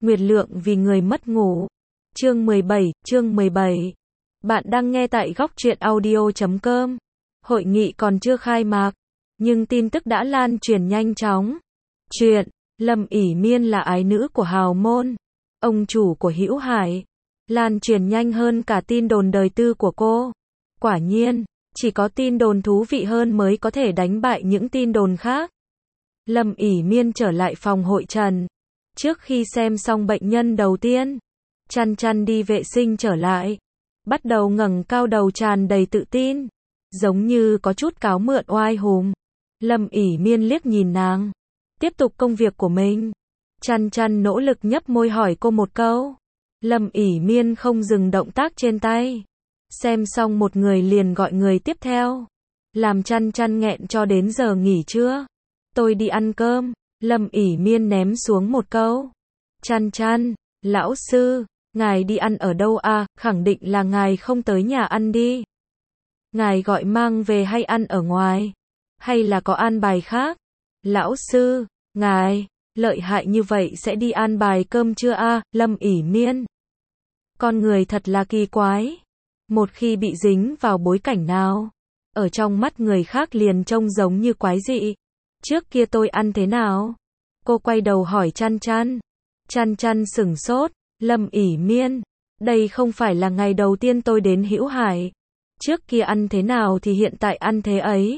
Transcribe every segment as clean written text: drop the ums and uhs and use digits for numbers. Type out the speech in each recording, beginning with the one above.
Nguyệt Lượng vì người mất ngủ. Chương 17. Bạn đang nghe tại góc truyện audio.com. Hội nghị còn chưa khai mạc, nhưng tin tức đã lan truyền nhanh chóng. Chuyện, Lâm ỷ Miên là ái nữ của Hào Môn, ông chủ của Hữu Hải, lan truyền nhanh hơn cả tin đồn đời tư của cô. Quả nhiên, chỉ có tin đồn thú vị hơn mới có thể đánh bại những tin đồn khác. Lâm ỷ Miên trở lại phòng hội trần. Trước khi xem xong bệnh nhân đầu tiên, Chăn Chăn đi vệ sinh trở lại, bắt đầu ngẩng cao đầu tràn đầy tự tin, giống như có chút cáo mượn oai hùng. Lâm ỷ Miên liếc nhìn nàng, tiếp tục công việc của mình. Chăn Chăn nỗ lực nhấp môi hỏi cô một câu. Lâm ỷ Miên không dừng động tác trên tay. Xem xong một người liền gọi người tiếp theo, làm Chăn Chăn nghẹn cho đến giờ nghỉ trưa. Tôi đi ăn cơm. Lâm ỷ Miên ném xuống một câu. Chăn Chăn, lão sư, ngài đi ăn ở đâu à? Khẳng định là ngài không tới nhà ăn đi. Ngài gọi mang về hay ăn ở ngoài? Hay là có an bài khác? Lão sư, ngài, lợi hại như vậy sẽ đi an bài cơm trưa à? Lâm ỷ Miên. Con người thật là kỳ quái. Một khi bị dính vào bối cảnh nào, ở trong mắt người khác liền trông giống như quái dị. Trước kia tôi ăn thế nào? Cô quay đầu hỏi Chăn Chăn. Chăn Chăn sửng sốt. Lâm ỷ Miên, đây không phải là ngày đầu tiên tôi đến Hữu Hải. Trước kia ăn thế nào thì hiện tại ăn thế ấy.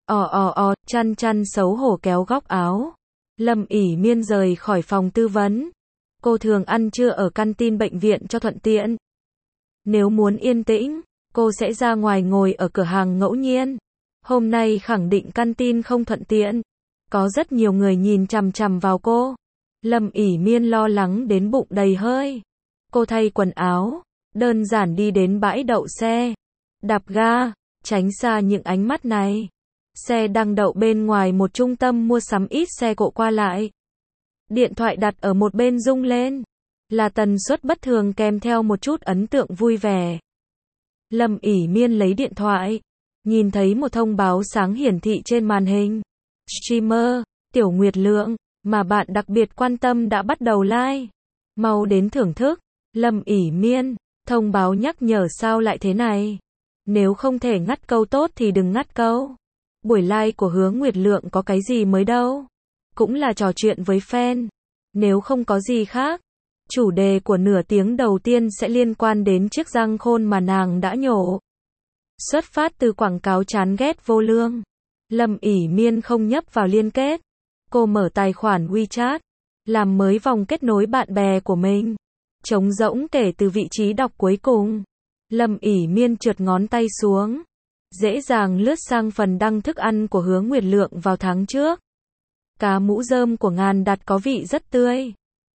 Chăn Chăn xấu hổ kéo góc áo. Lâm ỷ Miên rời khỏi phòng tư vấn. Cô thường ăn trưa ở canteen bệnh viện cho thuận tiện. Nếu muốn yên tĩnh, cô sẽ ra ngoài ngồi ở cửa hàng ngẫu nhiên. Hôm nay khẳng định canteen không thuận tiện. Có rất nhiều người nhìn chằm chằm vào cô. Lâm ỷ Miên lo lắng đến bụng đầy hơi. Cô thay quần áo, đơn giản đi đến bãi đậu xe. Đạp ga, tránh xa những ánh mắt này. Xe đang đậu bên ngoài một trung tâm mua sắm, ít xe cộ qua lại. Điện thoại đặt ở một bên rung lên. Là tần suất bất thường kèm theo một chút ấn tượng vui vẻ. Lâm ỷ Miên lấy điện thoại, nhìn thấy một thông báo sáng hiển thị trên màn hình. Streamer, Tiểu Nguyệt Lượng, mà bạn đặc biệt quan tâm đã bắt đầu live. Mau đến thưởng thức. Lâm ỷ Miên, thông báo nhắc nhở sao lại thế này? Nếu không thể ngắt câu tốt thì đừng ngắt câu. Buổi live của Hứa Nguyệt Lượng có cái gì mới đâu. Cũng là trò chuyện với fan. Nếu không có gì khác, chủ đề của nửa tiếng đầu tiên sẽ liên quan đến chiếc răng khôn mà nàng đã nhổ. Xuất phát từ quảng cáo chán ghét vô lương. Lâm ỷ Miên không nhấp vào liên kết. Cô mở tài khoản WeChat, làm mới vòng kết nối bạn bè của mình. Trống rỗng kể từ vị trí đọc cuối cùng. Lâm ỷ Miên trượt ngón tay xuống, dễ dàng lướt sang phần đăng thức ăn của Hứa Nguyệt Lượng vào tháng trước. Cá mũ rơm của Ngàn Đặt có vị rất tươi.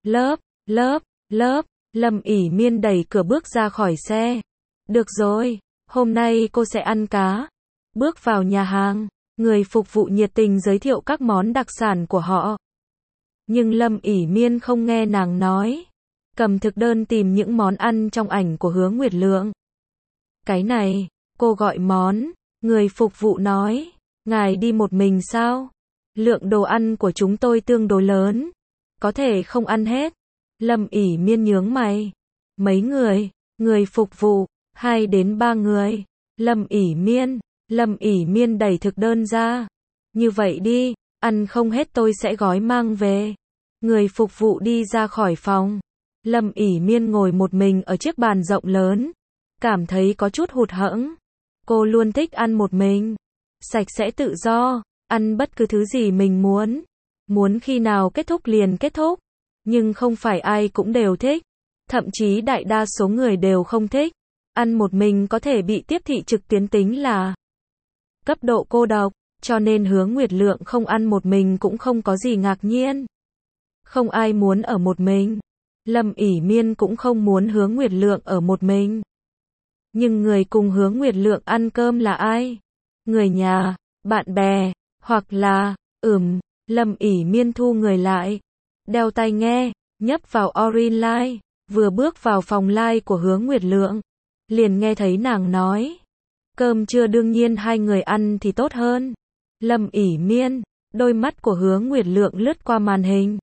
Lâm ỷ Miên đẩy cửa bước ra khỏi xe. Được rồi, hôm nay cô sẽ ăn cá. Bước vào nhà hàng, người phục vụ nhiệt tình giới thiệu các món đặc sản của họ. Nhưng Lâm ỷ Miên không nghe nàng nói. Cầm thực đơn tìm những món ăn trong ảnh của Hứa Nguyệt Lượng. Cái này, cô gọi món. Người phục vụ nói, ngài đi một mình sao? Lượng đồ ăn của chúng tôi tương đối lớn, có thể không ăn hết. Lâm ỷ Miên nhướng mày. Mấy người? Người phục vụ, 2 đến 3 người. Lâm ỷ Miên đẩy thực đơn ra. Như vậy đi, ăn không hết tôi sẽ gói mang về. Người phục vụ đi ra khỏi phòng. Lâm ỷ Miên ngồi một mình ở chiếc bàn rộng lớn, cảm thấy có chút hụt hẫng. Cô luôn thích ăn một mình, sạch sẽ tự do, ăn bất cứ thứ gì mình muốn. Muốn khi nào kết thúc liền kết thúc. Nhưng không phải ai cũng đều thích. Thậm chí đại đa số người đều không thích. Ăn một mình có thể bị tiếp thị trực tuyến tính là cấp độ cô độc, cho nên Hứa Nguyệt Lượng không ăn một mình cũng không có gì ngạc nhiên. Không ai muốn ở một mình. Lâm ỷ Miên cũng không muốn Hứa Nguyệt Lượng ở một mình. Nhưng người cùng Hứa Nguyệt Lượng ăn cơm là ai? Người nhà, bạn bè, hoặc là, Lâm ỷ Miên thu người lại, đeo tai nghe, nhấp vào Orin Live, vừa bước vào phòng live của Hứa Nguyệt Lượng, liền nghe thấy nàng nói. Cơm trưa đương nhiên 2 người ăn thì tốt hơn. Lâm ỷ Miên, đôi mắt của Hứa Nguyệt Lượng lướt qua màn hình.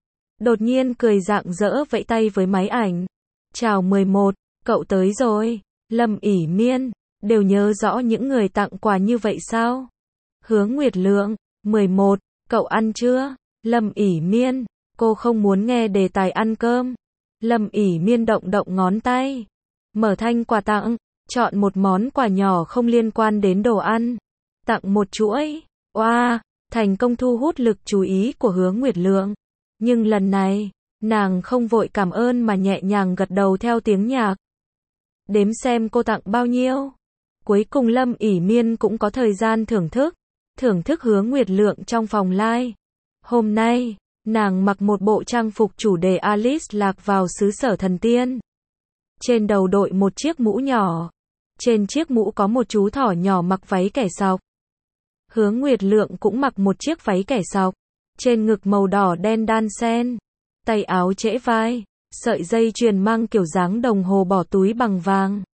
đột nhiên cười rạng rỡ vẫy tay với máy ảnh. Chào 11, cậu tới rồi. Lâm ỉ Miên, đều nhớ rõ những người tặng quà như vậy sao? Hứa Nguyệt Lượng, 11, cậu ăn chưa? Lâm ỉ Miên, cô không muốn nghe đề tài ăn cơm. Lâm ỉ Miên động động ngón tay. Mở thanh quà tặng, chọn một món quà nhỏ không liên quan đến đồ ăn. Tặng một chuỗi. Oa, thành công thu hút lực chú ý của Hứa Nguyệt Lượng. Nhưng lần này, nàng không vội cảm ơn mà nhẹ nhàng gật đầu theo tiếng nhạc. Đếm xem cô tặng bao nhiêu. Cuối cùng Lâm ỉ Miên cũng có thời gian thưởng thức Hứa Nguyệt Lượng trong phòng live. Hôm nay, nàng mặc một bộ trang phục chủ đề Alice lạc vào xứ sở thần tiên. Trên đầu đội một chiếc mũ nhỏ. Trên chiếc mũ có một chú thỏ nhỏ mặc váy kẻ sọc. Hứa Nguyệt Lượng cũng mặc một chiếc váy kẻ sọc. Trên ngực màu đỏ đen đan xen. Tay áo trễ vai. Sợi dây chuyền mang kiểu dáng đồng hồ bỏ túi bằng vàng.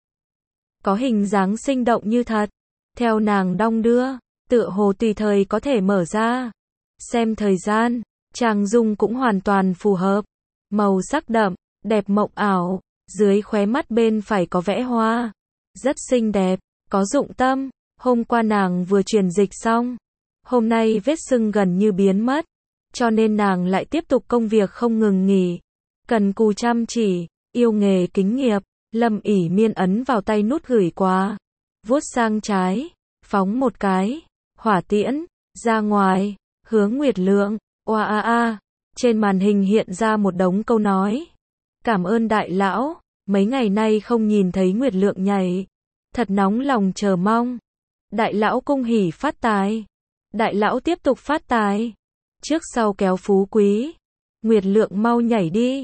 Có hình dáng sinh động như thật. Theo nàng đong đưa, tựa hồ tùy thời có thể mở ra. Xem thời gian, trang dung cũng hoàn toàn phù hợp. Màu sắc đậm, đẹp mộng ảo. Dưới khóe mắt bên phải có vẽ hoa. Rất xinh đẹp, có dụng tâm. Hôm qua nàng vừa truyền dịch xong. Hôm nay vết sưng gần như biến mất. Cho nên nàng lại tiếp tục công việc không ngừng nghỉ. Cần cù chăm chỉ, yêu nghề kính nghiệp. Lâm ỉ Miên ấn vào tay nút gửi quà. Vuốt sang trái, phóng một cái. Hỏa tiễn, ra ngoài. Hứa Nguyệt Lượng, oa a a. Trên màn hình hiện ra một đống câu nói. Cảm ơn đại lão, mấy ngày nay không nhìn thấy Nguyệt Lượng nhảy. Thật nóng lòng chờ mong. Đại lão cung hỉ phát tài. Đại lão tiếp tục phát tài. Trước sau kéo phú quý. Nguyệt Lượng mau nhảy đi.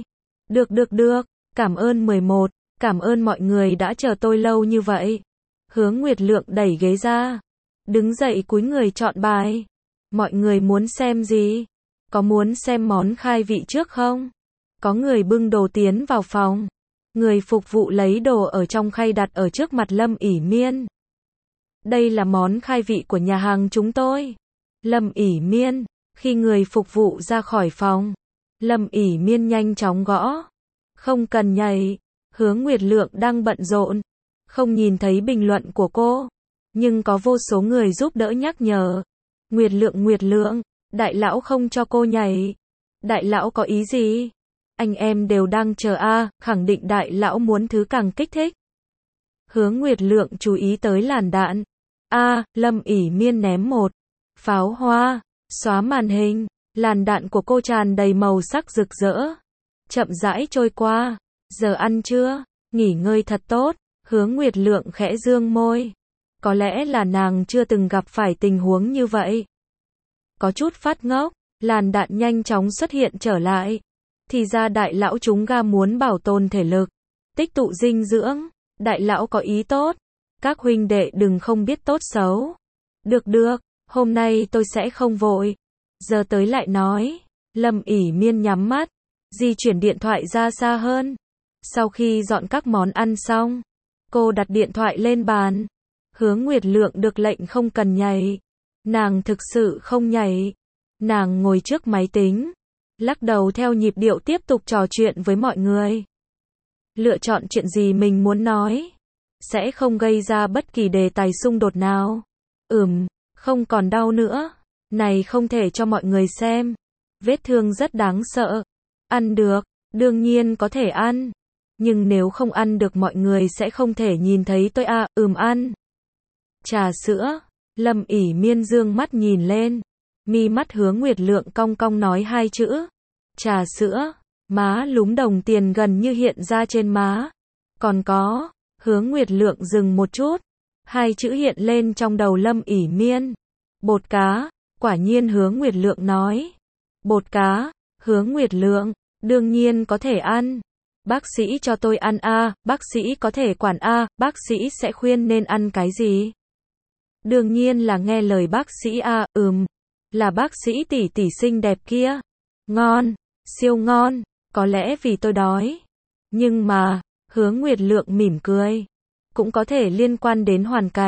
Được. Cảm ơn 11. Cảm ơn mọi người đã chờ tôi lâu như vậy. Hứa Nguyệt Lượng đẩy ghế ra. Đứng dậy cúi người chọn bài. Mọi người muốn xem gì? Có muốn xem món khai vị trước không? Có người bưng đồ tiến vào phòng. Người phục vụ lấy đồ ở trong khay đặt ở trước mặt Lâm ỉ Miên. Đây là món khai vị của nhà hàng chúng tôi. Lâm ỉ Miên, khi người phục vụ ra khỏi phòng. Lâm ỉ Miên nhanh chóng gõ. Không cần nhảy. Hứa Nguyệt Lượng đang bận rộn. Không nhìn thấy bình luận của cô. Nhưng có vô số người giúp đỡ nhắc nhở. Nguyệt Lượng, đại lão không cho cô nhảy. Đại lão có ý gì? Anh em đều đang chờ khẳng định đại lão muốn thứ càng kích thích. Hứa Nguyệt Lượng chú ý tới làn đạn. Lâm ỉ Miên ném một pháo hoa, xóa màn hình. Làn đạn của cô tràn đầy màu sắc rực rỡ. Chậm rãi trôi qua. Giờ ăn trưa, nghỉ ngơi thật tốt. Hứa Nguyệt Lượng khẽ dương môi. Có lẽ là nàng chưa từng gặp phải tình huống như vậy. Có chút phát ngốc, làn đạn nhanh chóng xuất hiện trở lại. Thì ra đại lão chúng ga muốn bảo tồn thể lực, tích tụ dinh dưỡng. Đại lão có ý tốt. Các huynh đệ đừng không biết tốt xấu. Được, hôm nay tôi sẽ không vội. Giờ tới lại nói. Lâm ỉ Miên nhắm mắt, di chuyển điện thoại ra xa hơn. Sau khi dọn các món ăn xong, cô đặt điện thoại lên bàn. Hứa Nguyệt Lượng được lệnh không cần nhảy. Nàng thực sự không nhảy. Nàng ngồi trước máy tính, lắc đầu theo nhịp điệu tiếp tục trò chuyện với mọi người. Lựa chọn chuyện gì mình muốn nói. Sẽ không gây ra bất kỳ đề tài xung đột nào. Không còn đau nữa. Này không thể cho mọi người xem. Vết thương rất đáng sợ. Ăn được, đương nhiên có thể ăn. Nhưng nếu không ăn được mọi người sẽ không thể nhìn thấy tôi ăn. Trà sữa. Lâm ỉ Miên dương mắt nhìn lên. Mi mắt Hứa Nguyệt Lượng cong cong nói hai chữ. Trà sữa. Má lúm đồng tiền gần như hiện ra trên má. Còn có. Hứa Nguyệt Lượng dừng một chút. Hai chữ hiện lên trong đầu Lâm ỉ Miên. Bột cá. Quả nhiên Hứa Nguyệt Lượng nói. Bột cá. Hứa Nguyệt Lượng. Đương nhiên có thể ăn. Bác sĩ cho tôi ăn bác sĩ có thể quản bác sĩ sẽ khuyên nên ăn cái gì? Đương nhiên là nghe lời bác sĩ là bác sĩ tỷ tỷ xinh đẹp kia. Ngon, siêu ngon, có lẽ vì tôi đói. Nhưng mà, Hứa Nguyệt Lượng mỉm cười. Cũng có thể liên quan đến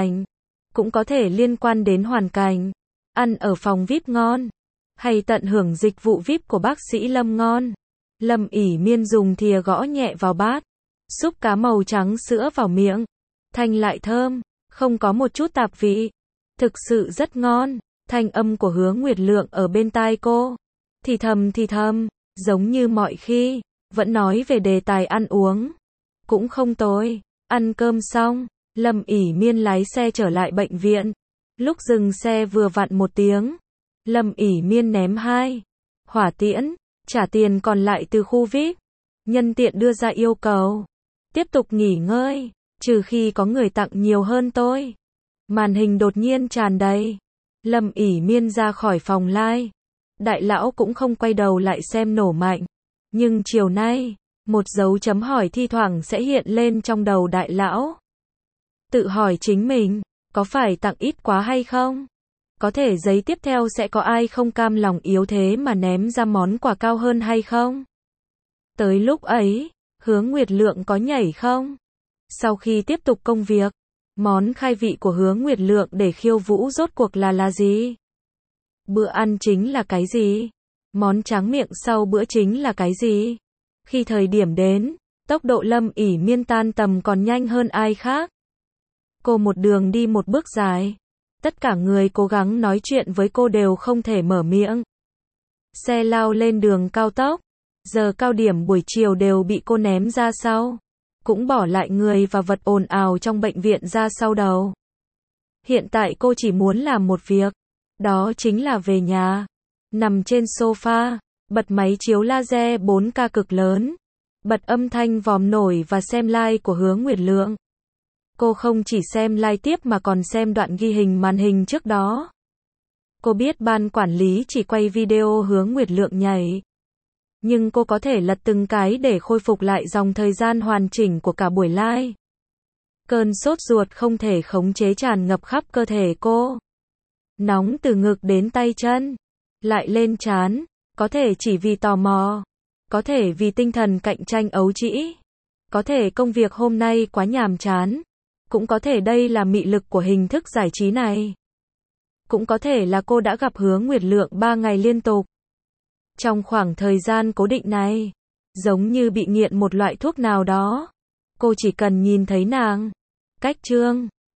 hoàn cảnh. Ăn ở phòng VIP ngon. Hay tận hưởng dịch vụ VIP của bác sĩ Lâm ngon. Lâm ỉ miên dùng thìa gõ nhẹ vào bát. Súp cá màu trắng sữa vào miệng. Thanh lại thơm, không có một chút tạp vị. Thực sự rất ngon. Thanh âm của Hứa Nguyệt Lượng ở bên tai cô. Thì thầm, giống như mọi khi. Vẫn nói về đề tài ăn uống. Cũng không tồi. Ăn cơm xong, Lâm ỉ miên lái xe trở lại bệnh viện. Lúc dừng xe vừa vặn 1 tiếng. Lâm ỉ miên ném 2 hỏa tiễn, trả tiền còn lại từ khu VIP. Nhân tiện đưa ra yêu cầu. Tiếp tục nghỉ ngơi, trừ khi có người tặng nhiều hơn tôi. Màn hình đột nhiên tràn đầy. Lâm ỉ miên ra khỏi phòng live. Đại lão cũng không quay đầu lại xem nổ mạnh. Nhưng chiều nay, một dấu chấm hỏi thi thoảng sẽ hiện lên trong đầu đại lão. Tự hỏi chính mình, có phải tặng ít quá hay không? Có thể giấy tiếp theo sẽ có ai không cam lòng yếu thế mà ném ra món quà cao hơn hay không? Tới lúc ấy, Hứa Nguyệt Lượng có nhảy không? Sau khi tiếp tục công việc, món khai vị của Hứa Nguyệt Lượng để khiêu vũ rốt cuộc là gì? Bữa ăn chính là cái gì? Món tráng miệng sau bữa chính là cái gì? Khi thời điểm đến, tốc độ Lâm ỉ miên tan tầm còn nhanh hơn ai khác. Cô một đường đi một bước dài. Tất cả người cố gắng nói chuyện với cô đều không thể mở miệng. Xe lao lên đường cao tốc. Giờ cao điểm buổi chiều đều bị cô ném ra sau. Cũng bỏ lại người và vật ồn ào trong bệnh viện ra sau đầu. Hiện tại cô chỉ muốn làm một việc. Đó chính là về nhà. Nằm trên sofa, bật máy chiếu laser 4K cực lớn. Bật âm thanh vòm nổi và xem live của Hứa Nguyệt Lượng. Cô không chỉ xem live tiếp mà còn xem đoạn ghi hình màn hình trước đó. Cô biết ban quản lý chỉ quay video Hứa Nguyệt Lượng nhảy. Nhưng cô có thể lật từng cái để khôi phục lại dòng thời gian hoàn chỉnh của cả buổi live. Cơn sốt ruột không thể khống chế tràn ngập khắp cơ thể cô. Nóng từ ngực đến tay chân. Lại lên trán. Có thể chỉ vì tò mò. Có thể vì tinh thần cạnh tranh ấu trĩ. Có thể công việc hôm nay quá nhàm chán. Cũng có thể đây là mị lực của hình thức giải trí này. Cũng có thể là cô đã gặp Hứa Nguyệt Lượng 3 ngày liên tục. Trong khoảng thời gian cố định này, giống như bị nghiện một loại thuốc nào đó. Cô chỉ cần nhìn thấy nàng. Cách chương